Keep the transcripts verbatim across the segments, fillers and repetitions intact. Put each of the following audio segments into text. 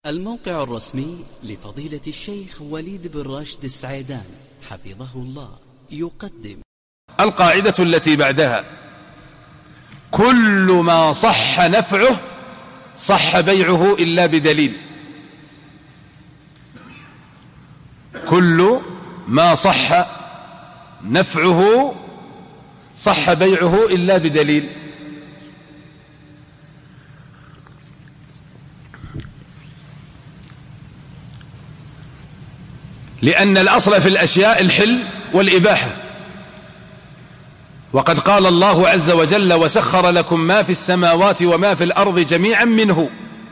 الموقع الرسمي لفضيلة الشيخ وليد بن راشد السعيدان حفظه الله يقدم القاعدة التي بعدها: كل ما صح نفعه صح بيعه إلا بدليل. كل ما صح نفعه صح بيعه إلا بدليل. لأن الأصل في الأشياء الحل والإباحة، وقد قال الله عز وجل: وسخر لكم ما في السماوات وما في الأرض جميعا منه.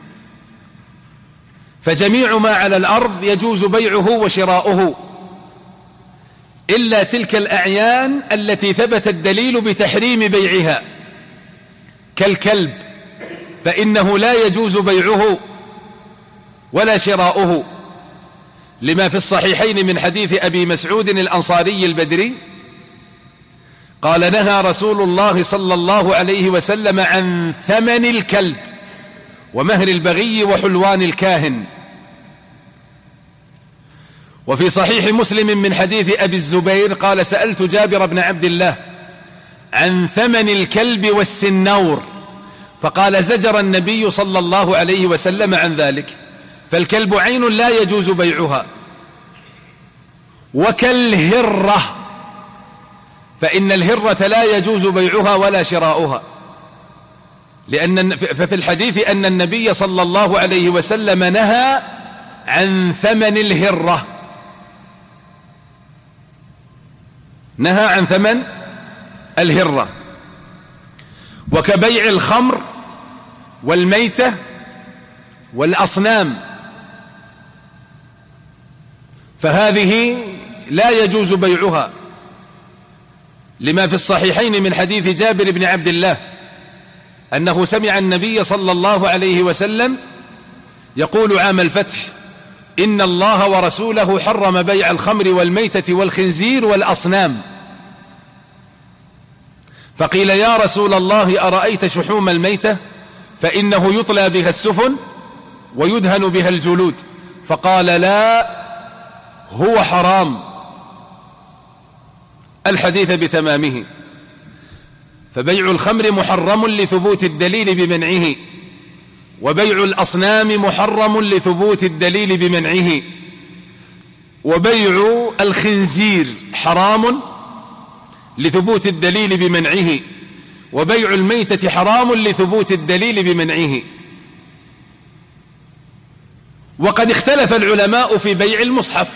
فجميع ما على الأرض يجوز بيعه وشراؤه إلا تلك الأعيان التي ثبت الدليل بتحريم بيعها، كالكلب فإنه لا يجوز بيعه ولا شراؤه، لما في الصحيحين من حديث أبي مسعود الأنصاري البدري قال: نهى رسول الله صلى الله عليه وسلم عن ثمن الكلب ومهر البغي وحلوان الكاهن. وفي صحيح مسلم من حديث أبي الزبير قال: سألت جابر بن عبد الله عن ثمن الكلب والسنور، فقال: زجر النبي صلى الله عليه وسلم عن ذلك، فالكلب عين لا يجوز بيعها، وكالهرة، فإن الهرة لا يجوز بيعها ولا شراؤها، لأن ففي الحديث أن النبي صلى الله عليه وسلم نهى عن ثمن الهرة، نهى عن ثمن الهرة. وكبيع الخمر والميتة والأصنام، فهذه لا يجوز بيعها، لما في الصحيحين من حديث جابر بن عبد الله أنه سمع النبي صلى الله عليه وسلم يقول عام الفتح: إن الله ورسوله حرم بيع الخمر والميتة والخنزير والأصنام. فقيل: يا رسول الله، أرأيت شحوم الميتة؟ فإنه يطلى بها السفن ويدهن بها الجلود. فقال: لا، هو حرام. الحديث بتمامه. فبيع الخمر محرم لثبوت الدليل بمنعه، وبيع الأصنام محرم لثبوت الدليل بمنعه، وبيع الخنزير حرام لثبوت الدليل بمنعه، وبيع الميتة حرام لثبوت الدليل بمنعه. وقد اختلف العلماء في بيع المصحف،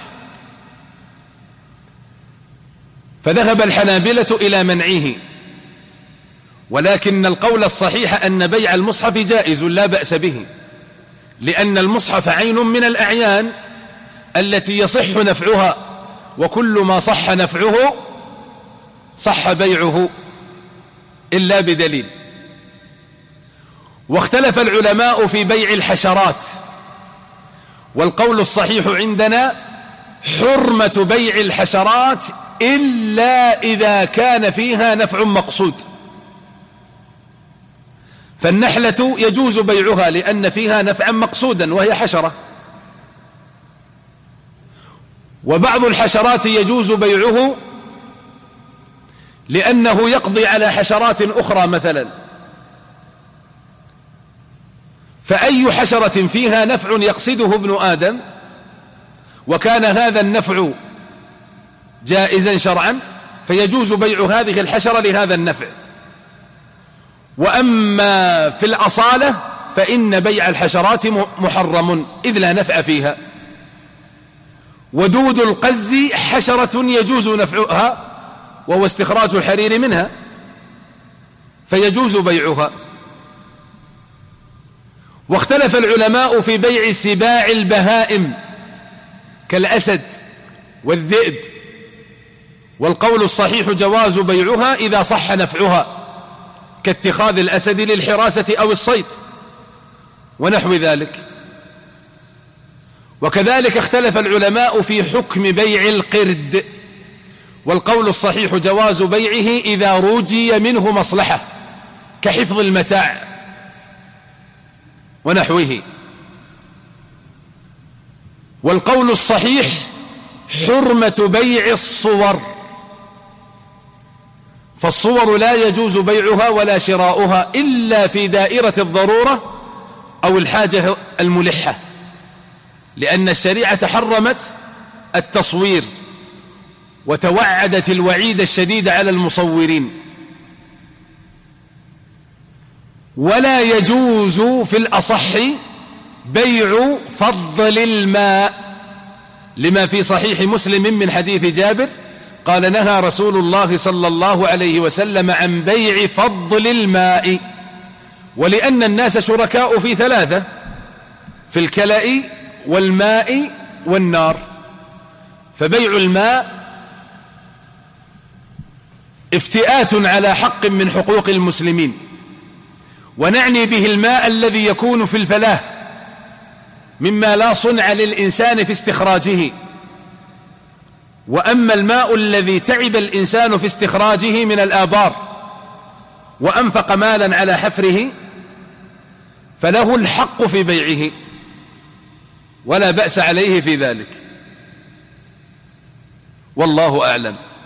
فذهب الحنابلة إلى منعه، ولكن القول الصحيح أن بيع المصحف جائز لا بأس به، لأن المصحف عين من الأعيان التي يصح نفعها، وكل ما صح نفعه صح بيعه إلا بدليل. واختلف العلماء في بيع الحشرات، والقول الصحيح عندنا حرمة بيع الحشرات إلا إذا كان فيها نفع مقصود. فالنحلة يجوز بيعها لأن فيها نفعا مقصودا وهي حشرة، وبعض الحشرات يجوز بيعه لأنه يقضي على حشرات أخرى مثلا. فأي حشرة فيها نفع يقصده ابن آدم وكان هذا النفع جائزا شرعا فيجوز بيع هذه الحشرة لهذا النفع. وأما في الأصالة فإن بيع الحشرات محرم إذ لا نفع فيها. ودود القز حشرة يجوز نفعها وهو استخراج الحرير منها، فيجوز بيعها. واختلف العلماء في بيع سباع البهائم كالأسد والذئب، والقول الصحيح جواز بيعها إذا صح نفعها، كاتخاذ الأسد للحراسة أو الصيد ونحو ذلك. وكذلك اختلف العلماء في حكم بيع القرد، والقول الصحيح جواز بيعه إذا رجي منه مصلحة كحفظ المتاع ونحوه. والقول الصحيح حرمة بيع الصور، فالصور لا يجوز بيعها ولا شراؤها إلا في دائرة الضرورة أو الحاجة الملحة، لأن الشريعة حرمت التصوير وتوعدت الوعيد الشديد على المصورين. ولا يجوز في الأصح بيع فضل الماء، لما في صحيح مسلم من حديث جابر قال نهى رسول الله صلى الله عليه وسلم عن بيع فضل الماء، ولأن الناس شركاء في ثلاثة: في الكلأ والماء والنار. فبيع الماء افتئات على حق من حقوق المسلمين، ونعني به الماء الذي يكون في الفلاة مما لا صنع للإنسان في استخراجه. وأما الماء الذي تعب الإنسان في استخراجه من الآبار وأنفق مالا على حفره فله الحق في بيعه ولا بأس عليه في ذلك، والله أعلم.